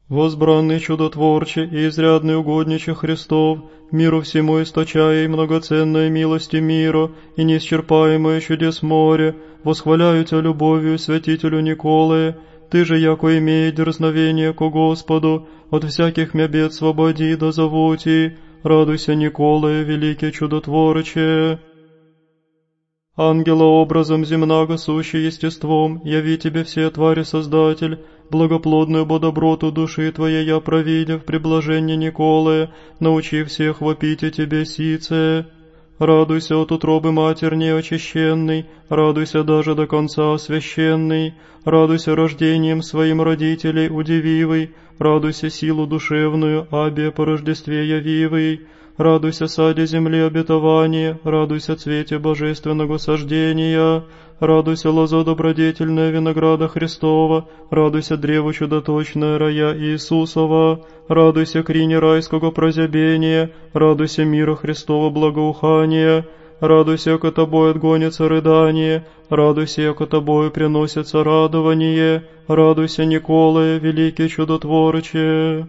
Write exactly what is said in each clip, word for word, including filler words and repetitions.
Возбранный чудотворче и изрядный угодниче Христов, миру всему источая и многоценной милости мира, и неисчерпаемое чудес море, восхваляю Тебя любовью святителю Николае, Ты же, яко имеет дерзновение ко Господу, от всяких мя бед свободи да завути, радуйся, Николае, великий чудотворче. Ангелообразом земнаго сущий естеством, яви Тебе все твари Создатель, благоплодную бо доброту души Твоей я провидев при блаженне Николае, научи всех вопить о Тебе сице. Радуйся от утробы Матерь неочищенный, радуйся даже до конца священный, радуйся рождением своим родителей удививый, радуйся силу душевную, абе по Рождестве явивый, радуйся саде земли обетования, радуйся цвете божественного сождения, радуйся лозо добродетельная винограда Христова, радуйся древу чудоточное рая Иисусова, радуйся крине райского прозябения, радуйся мира Христова благоухания, радуйся, яко тобой отгонится рыдание, радуйся, яко тобою приносится радование, радуйся, Николае, великий чудотворче.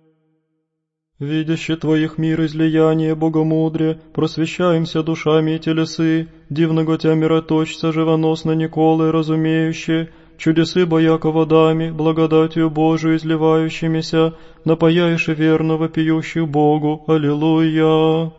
Видящи Твоих мир излияние богомудрия, просвещаемся душами и телесы, дивного Тя мироточца живоносно Николы разумеющие, чудесы бояко водами, благодатью Божию изливающимися, напаяешь верного пьющих Богу. Аллилуйя!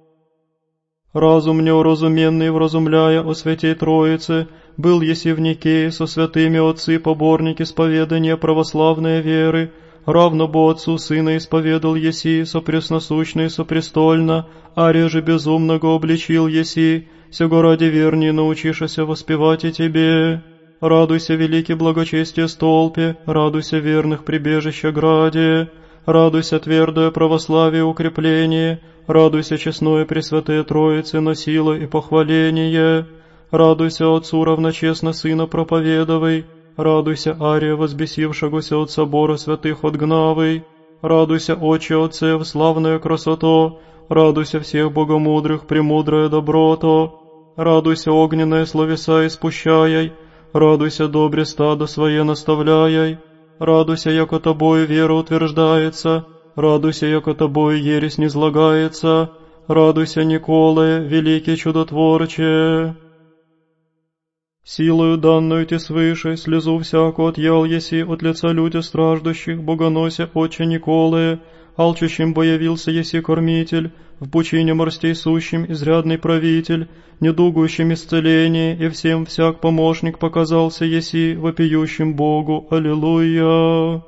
Разум неуразуменный вразумляя о Святей Троице, был еси в Никее со святыми отцы поборники исповедания православной веры, равно бо Отцу Сына исповедал еси, сопресносущно и сопрестольно, а реже безумного обличил еси, сего ради вернее научишься воспевать и Тебе. Радуйся, великий благочестие столпе, радуйся верных прибежища граде, радуйся твердое православие укрепление, радуйся честное Пресвятые Троицы носило и похваление, радуйся Отцу равночестно Сына проповедовай, радуйся, Ария, возбесившегося от собора святых отгнавый, радуйся, Отче Отцев, славная красото, радуйся всех богомудрых, премудрая доброто, радуйся, огненные словеса испущаяй, радуйся, добре стадо свое наставляяй, радуйся, яко тобою вера утверждается, радуйся, яко тобою ересь низлагается, радуйся, Николае, великий чудотворче. Силою данную Ти свыше, слезу всяку отъял еси от лица людя страждущих, богонося Отче Николае, алчущим боявился еси кормитель, в пучине морстей сущим изрядный правитель, недугующим исцеление, и всем всяк помощник показался еси, вопиющим Богу. Аллилуйя!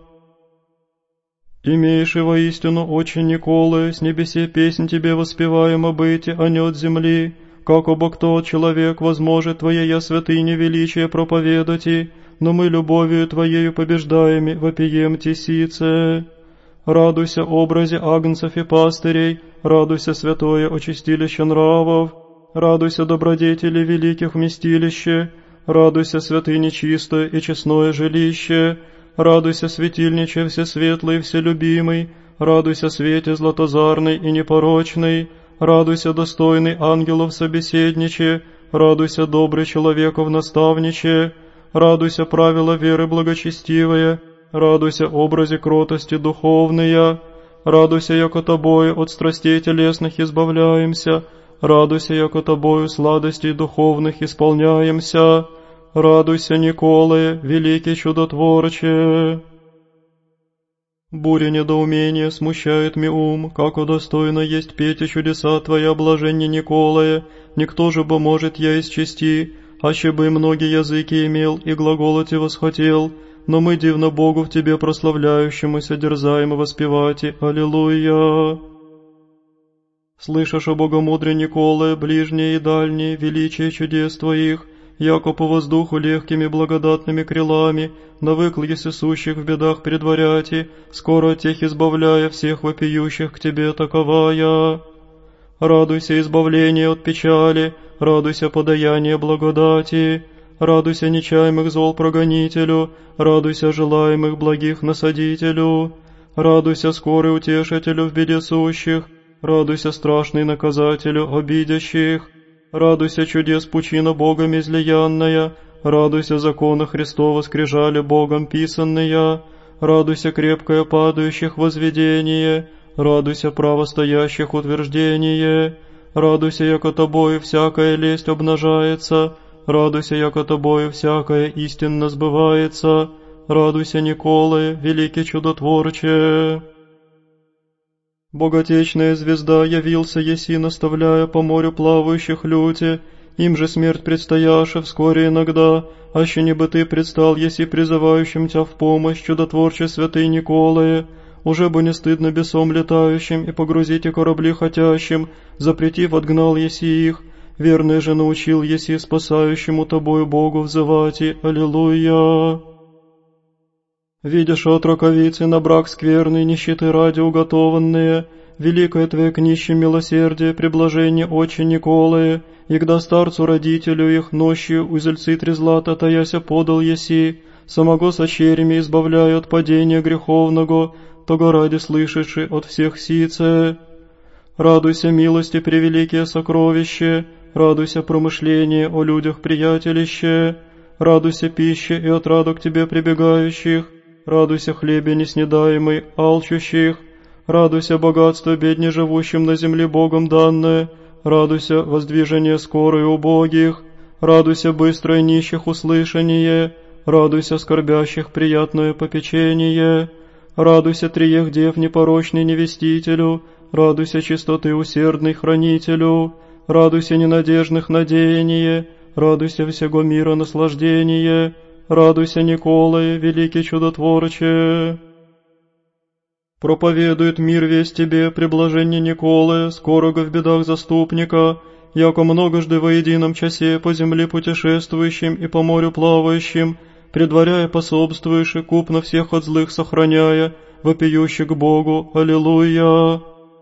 Имеешь и воистину, Отче Николае, с небесе песнь Тебе воспеваема быти, а не от земли, как обо кто человек возможет Твоея святыне величие проповедати, но мы любовью Твоею побеждаем, вопием Ти сице. Радуйся образе агнцев и пастырей, радуйся святое очистилище нравов, радуйся добродетели великих вместилище, радуйся святыне чистое и честное жилище, радуйся светильниче всесветлый и вселюбимый, радуйся свете златозарный и непорочный, радуйся достойный ангелов собеседниче, радуйся добрый человеков наставниче, радуйся правила веры благочестивая, радуйся образе кротости духовная, радуйся, яко тобою от страстей телесных избавляемся, радуйся, яко тобою сладостей духовных исполняемся, радуйся, Николае, великий чудотворче. Буря недоумения смущает ми ум, како достойно есть петь и чудеса Твоя, блаженне Николае, никто же бы может я исчести, аще бы многие языки имел и глаголоти восхотел, но мы дивно Богу в Тебе прославляющемуся дерзаем воспевати. Аллилуйя! Слышишь о богомудре Николае, ближние и дальние, величие чудес Твоих, яко по воздуху легкими благодатными крилами, навыкл еси сущих в бедах предваряти, скоро от тех избавляя всех вопиющих к Тебе таковая. Радуйся избавление от печали, радуйся подаяние благодати, радуйся нечаемых зол прогонителю, радуйся желаемых благих насадителю, радуйся скорый утешителю в беде сущих, радуйся страшный наказателю обидящих, радуйся чудес пучина Богом излиянная, радуйся закона Христова скрижали Богом писанная, радуйся крепкое падающих возведение, радуйся право стоящих утверждение, радуйся, яко тобою всякая лесть обнажается, радуйся, яко тобою всякая истинно сбывается, радуйся, Николае, великий чудотворче. Боготечная звезда явился еси, наставляя по морю плавающих люте, им же смерть предстояша вскоре иногда, аще не бы ты предстал еси призывающим тебя в помощь, чудотворче святый Николае, уже бы не стыдно бесом летающим и погрузите корабли хотящим, запретив отгнал еси их, верный же научил еси спасающему тобою Богу взывать и аллилуйя. Видишь от раковицы на брак скверный, нищеты ради уготованные, великое твое к нищим милосердие, приблажение отче Николае, егда старцу родителю их нощью узельцы три злата таяся подал еси, самого со черями избавляя от падения греховного, того ради слышавши от всех сице. Радуйся милости превеликие сокровище, радуйся промышление о людях приятелище, радуйся пище и отраду к тебе прибегающих, радуйся хлебе неснедаемый алчущих, радуйся богатство бедне живущим на земле Богом данное, радуйся воздвижение скорое убогих, радуйся быстрое нищих услышание, радуйся скорбящих приятное попечение, радуйся триех дев непорочный невестителю, радуйся чистоты усердный хранителю, радуйся ненадежных надеяние, радуйся всего мира наслаждение, радуйся, Николае, великий чудотворче. Проповедует мир весь тебе, приблажение Николая, скорого в бедах заступника, яко многожды во едином часе по земле путешествующим и по морю плавающим, предваряя пособствуешь и купно всех от злых сохраняя, вопиющий к Богу, аллилуйя.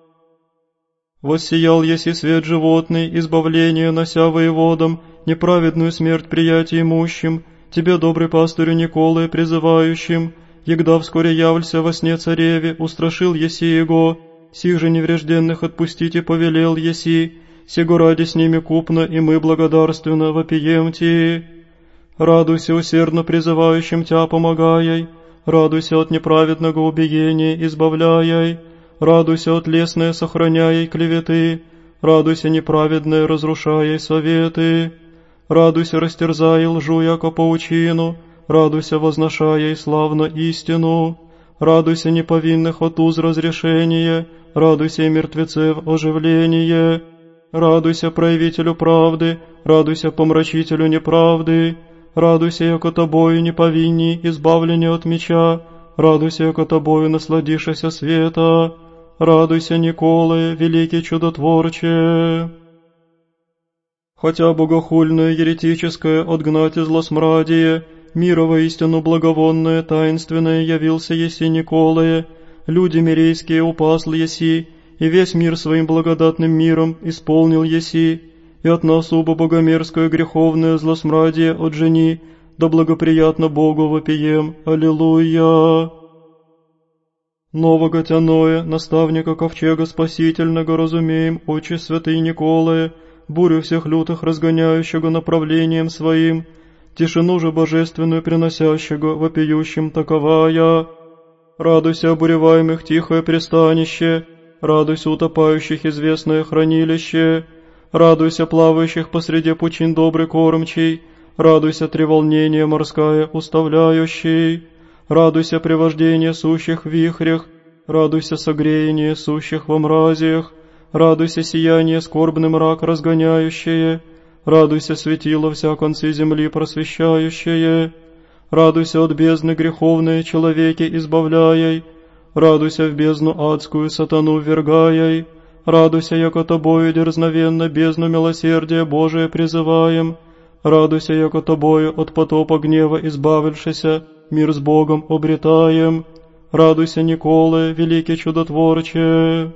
Воссиял еси свет животный, избавление нося воеводам, неправедную смерть приятия имущим, тебе, добрый пастырю Николае, призывающим, егда вскоре явлься во сне цареве, устрашил еси его, сих же неврежденных отпустите повелел еси, сего ради с ними купно, и мы благодарственно вопием ти. Радуйся усердно призывающим тя помогай, радуйся от неправедного убиения избавляй, радуйся от лесное сохраняй клеветы, радуйся неправедное разрушай советы, радуйся растерзай лжу яко паучину, радуйся возношая славно истину, радуйся неповинных от уз разрешение, радуйся и мертвецев оживление, радуйся проявителю правды, радуйся помрачителю неправды, радуйся, яко тобою неповинни, избавление от меча, радуйся, яко тобою насладишася света, радуйся, Николае, великий чудотворче. Хотя богохульное еретическое отгнать и злосмрадие, мира воистину благовонное, таинственное явился еси Николае, люди мирейские упасл еси, и весь мир своим благодатным миром исполнил еси, и от нас убо богомерзкое греховное злосмрадие отжени, да благоприятно Богу вопием, аллилуйя. Нового тяное, наставника ковчега спасительного, разумеем, отче святый Николае, бурю всех лютых разгоняющего направлением своим, тишину же божественную приносящего, вопиющим таковая. Радуйся обуреваемых тихое пристанище, радуйся утопающих известное хранилище, радуйся плавающих посреди пучин добрый кормчий, радуйся треволнение морская уставляющий, радуйся привождение сущих в вихрях, радуйся согреяние сущих во мразиях, радуйся сияние скорбный мрак разгоняющее, радуйся светило вся концы земли просвещающее, радуйся от бездны греховные человеки избавляй, радуйся в бездну адскую сатану ввергай, радуйся, яко тобою дерзновенно бездну милосердия Божия призываем, радуйся, яко тобою от потопа гнева избавившися, мир с Богом обретаем, радуйся, Николае, великий чудотворче.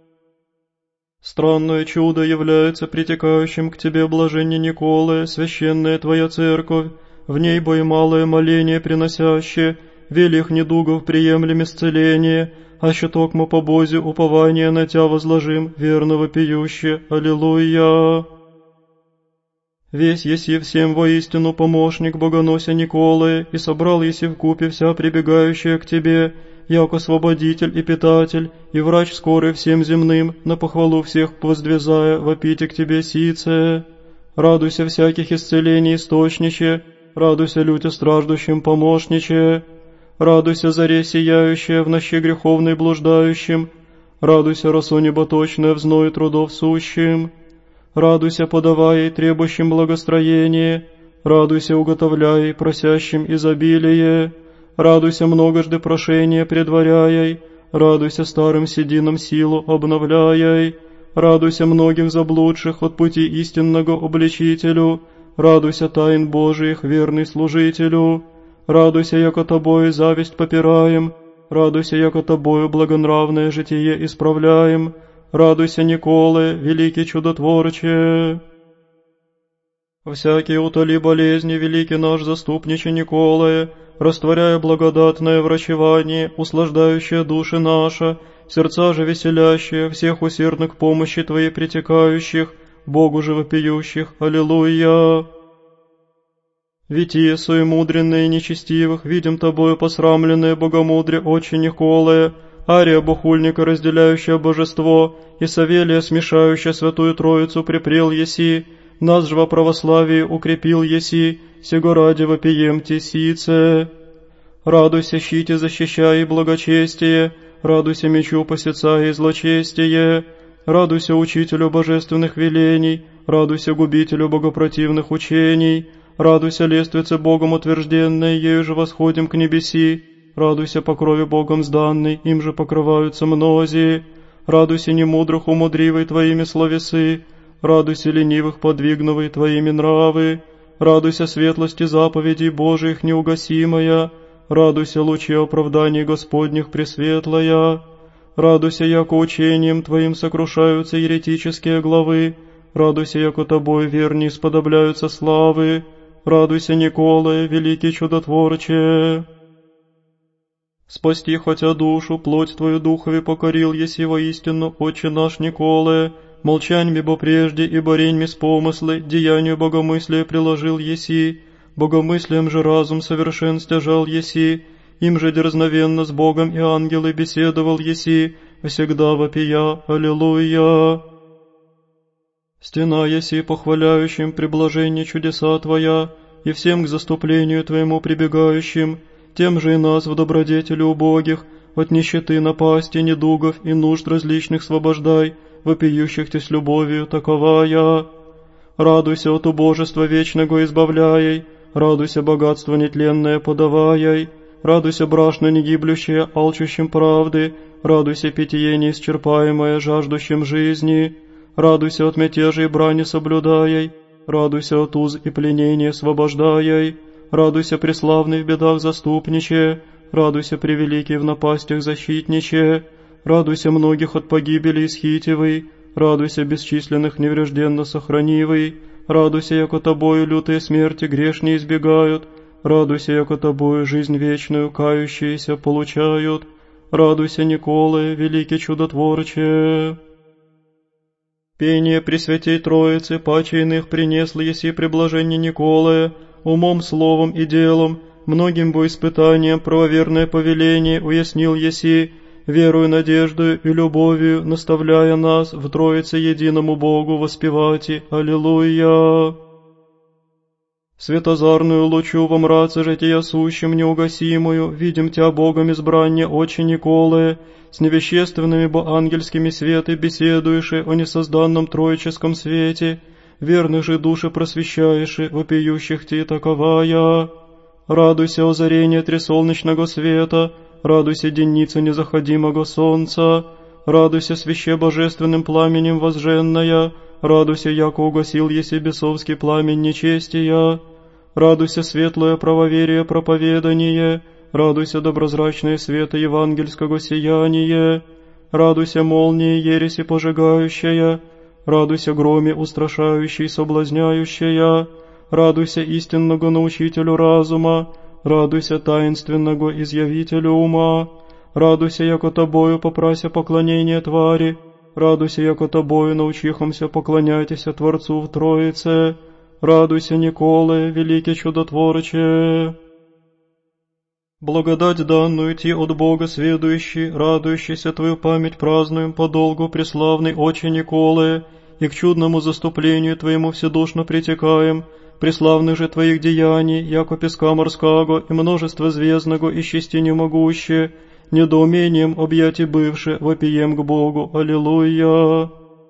Странное чудо является притекающим к тебе, блаженне Николае, священная твоя церковь, в ней бо и малое моление приносящее, велих недугов приемлем исцеление, а щиток мы по Бозе упование на тя возложим, верного пиюще, аллилуйя. Весь еси всем воистину помощник богонося Николы, и собрал еси вкупе вся прибегающая к тебе, як освободитель и питатель, и врач скорый всем земным, на похвалу всех воздвизая, вопите к тебе сице. Радуйся всяких исцелений источниче, радуйся люте страждущим помощниче, радуйся заре сияющая в ночи греховной блуждающим, радуйся росу неботочная в зное трудов сущим, радуйся подавая и требующим благостроение, радуйся уготовляя просящим изобилие, радуйся многожды прошение предваряй, радуйся старым сединам силу обновляй, радуйся многих заблудших от пути истинного обличителю, радуйся тайн Божиих верный служителю, радуйся, яко тобою зависть попираем, радуйся, яко тобою благонравное житие исправляем, радуйся, Николы, великий чудотворче. Всякие утоли болезни, великий наш заступниче Николае, растворяя благодатное врачевание, услаждающее души наша, сердца же веселящие, всех усердных к помощи Твоей притекающих, Богу же вопиющих. Аллилуйя! Витие суемудренные нечестивых, видим Тобою посрамленное богомудре отче Николая, Ария богульника, разделяющая божество, и Савелия, смешающая святую Троицу, припрел еси, нас же во православии укрепил еси, сего ради вопием тесице. Радуйся, щите, защищая и благочестие, радуйся мечу, посецая и злочестие, радуйся учителю божественных велений, радуйся губителю богопротивных учений, радуйся лествице Богом утвержденной, ею же восходим к небеси, радуйся по крови Богом сданной, им же покрываются мнози, радуйся немудрых умудривой Твоими словесы, радуйся ленивых подвигновой Твоими нравы, радуйся светлости заповедей Божиих неугасимая, радуйся лучи оправданий Господних пресветлая, радуйся, яко учением Твоим сокрушаются еретические главы, радуйся, яко Тобой верни сподобляются славы, радуйся, Николае, великий чудотворче. Спасти хотя душу, плоть Твою духови покорил еси воистину, отче наш Николае, молчаньми бо прежде и бореньми с помыслы, деянию богомыслия приложил еси, богомыслием же разум совершен стяжал еси, им же дерзновенно с Богом и ангелы беседовал еси, всегда вопия. Аллилуйя! Стена еси, похваляющим при блажении чудеса Твоя, и всем к заступлению Твоему прибегающим, тем же и нас в добродетели убогих, от нищеты, напасти, недугов и нужд различных освобождай, вопиющих Ты с любовью, таковая. Радуйся от убожества вечного избавляй, радуйся богатство нетленное подавай, радуйся брашно негиблющее, алчущим правды, радуйся питье неисчерпаемое, жаждущим жизни, радуйся от мятежа и брани соблюдай, радуйся от уз и пленения освобождай, радуйся преславный в бедах заступниче, радуйся превеликий в напастях защитниче, радуйся многих от погибели исхитивый, радуйся бесчисленных неврежденно сохранивый, радуйся, яко Тобою лютые смерти грешни избегают, радуйся, яко Тобою жизнь вечную кающиеся получают, радуйся, Николае, великий чудотворче. Пение Пресвятей Троицы, паче иных принесло еси при блажении Николая, умом, словом и делом, многим бо испытанием правоверное повеление уяснил еси, верою, надеждою и любовью, наставляя нас в Троице единому Богу воспевати. Аллилуйя! Светозарную лучу во мраце жития сущим неугасимую, видим Тя Богом избрание отче Николае, с невещественными бо ангельскими светы беседуеши о несозданном троическом свете, верных же души просвещаеши, вопиющих Ти таковая. Радуйся озарение тресолнечного света, радуйся денница незаходимого солнца, радуйся свяще божественным пламенем возженная, радуйся, яко угасил еси бесовский пламень нечестия, радуйся светлое правоверие проповедание, радуйся доброзрачное света евангельского сияние, радуйся молнии ереси пожигающая, радуйся громе устрашающей соблазняющая, радуйся истинного научителю разума, радуйся таинственного изъявителю ума, радуйся, яко Тобою попрася поклонение твари, радуйся, яко Тобою научихомся поклоняйтеся Творцу в Троице, Радуйся, Николае, великий чудотворче. Благодать данную ти от Бога сведущий, радующийся твою память празднуем подолгу, преславный Отче Николае, и к чудному заступлению твоему вседушно притекаем, преславных же твоих деяний, яко песка морского и множество звездного исчести не могуще, недоумением объяти бывше, вопием к Богу. Аллилуйя!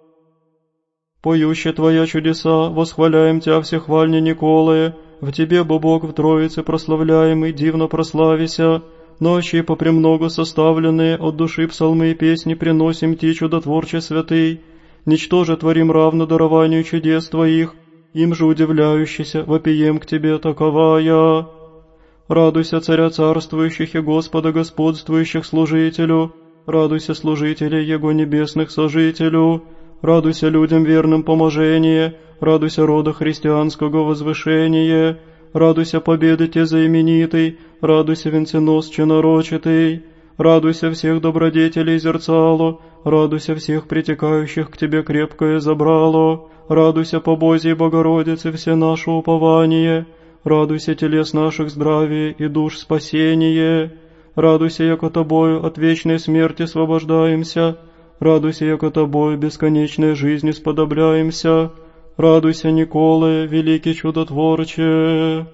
Поюще Твоя чудеса, восхваляем Тя всехвальне Николае, в Тебе, бо Бог в Троице прославляемый, дивно прославися, ночи попремного составленные от души псалмы и песни приносим Ти, чудотворче святый, ничтоже творим равно дарованию чудес Твоих, им же удивляющийся, вопием к Тебе таковая. Радуйся, Царя царствующих и Господа господствующих служителю, радуйся, служителей Его небесных сожителю, радуйся людям верным поможение, радуйся рода христианского возвышение, радуйся победы те заименитый, радуйся венценосче нарочитый, радуйся всех добродетелей зерцало, радуйся всех притекающих к Тебе крепкое забрало, радуйся по Божьей Богородице все наше упование, радуйся телес наших здравие и душ спасение, радуйся, яко Тобою от вечной смерти освобождаемся, радуйся, яко Тобою бесконечной жизни сподобляемся, радуйся, Николае, великий чудотворче.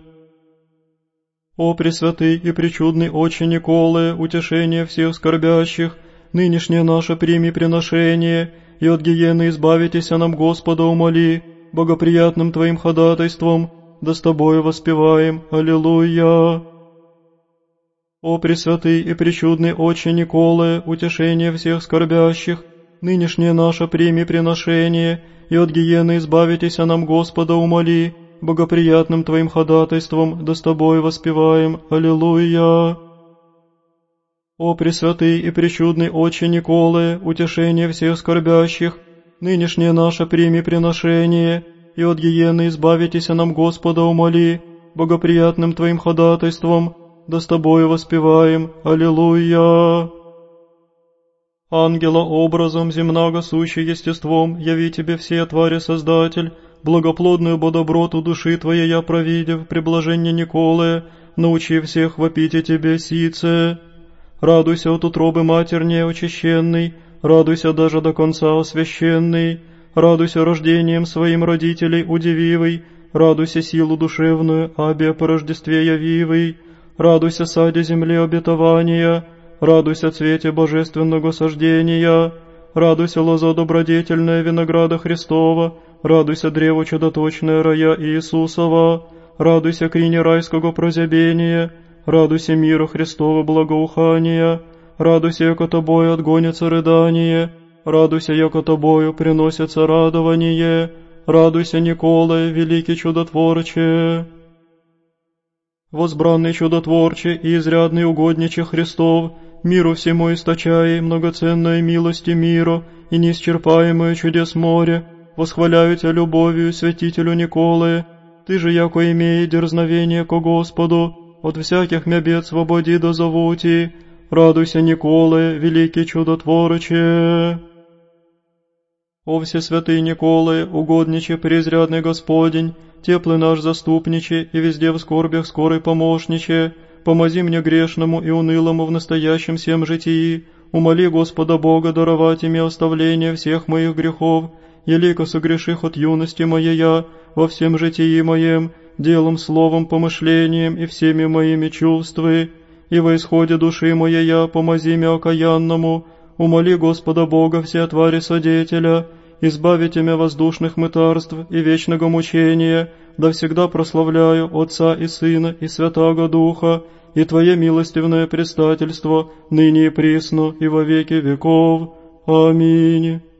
О пресвятый и пречудный Отче Николае, утешение всех скорбящих, нынешнее наше прими приношение, и от гиены избавитеся нам Господа умоли, богоприятным Твоим ходатайством, да с Тобою воспеваем. Аллилуйя! О пресвятый и пречудный Отче Николае, утешение всех скорбящих, нынешнее наше прими приношение, и от гиены избавитеся нам Господа умоли, богоприятным Твоим ходатайством, да с Тобой воспеваем. Аллилуйя! О пресвятый и пречудный Отче Николае, утешение всех скорбящих, нынешнее наше прими приношение, и от гиены избавитеся нам Господа умоли, богоприятным Твоим ходатайством, да с Тобою воспеваем. Аллилуйя! Ангела образом земного сущий естеством, яви Тебе все твари Создатель, благоплодную бо доброту души Твоей я провидев, при блаженне Николае, научи всех вопите Тебе сице. Радуйся от утробы матернее очищенный, радуйся даже до конца освященный, радуйся рождением своим родителей удививый, радуйся силу душевную, абе по Рождестве явивый, радуйся саде земли обетования, радуйся цвете божественного сождения, радуйся лоза добродетельная винограда Христова, радуйся древо чудоточное рая Иисусова, радуйся крине райского прозябения, радуйся мира Христова благоухания, радуйся, яко Тобою отгонится рыдание, радуйся, яко Тобою приносится радование, радуйся, Николае, великий чудотворче. Возбранный чудотворче и изрядный угодниче Христов, миру всему источай, многоценной милости миру и неисчерпаемое чудес море, восхваляю Тебя любовью, святителю Николае, Ты же, яко имея дерзновение ко Господу, от всяких мя бед свободи дозову Ти, радуйся, Николае, великий чудотворче. О всесвятый Николае, угодниче презрядный Господень, теплый наш заступниче и везде в скорбях скорый помощниче, помози мне грешному и унылому в настоящем всем житии, умоли Господа Бога даровать ими оставление всех моих грехов, елико согреших от юности моей я во всем житии моем, делом, словом, помышлением и всеми моими чувствами, и во исходе души моей я помози мне окаянному, умоли Господа Бога все твари содетеля, избавите меня воздушных мытарств и вечного мучения, да всегда прославляю Отца и Сына и Святаго Духа, и Твое милостивное предстательство, ныне и присно, и во веки веков. Аминь.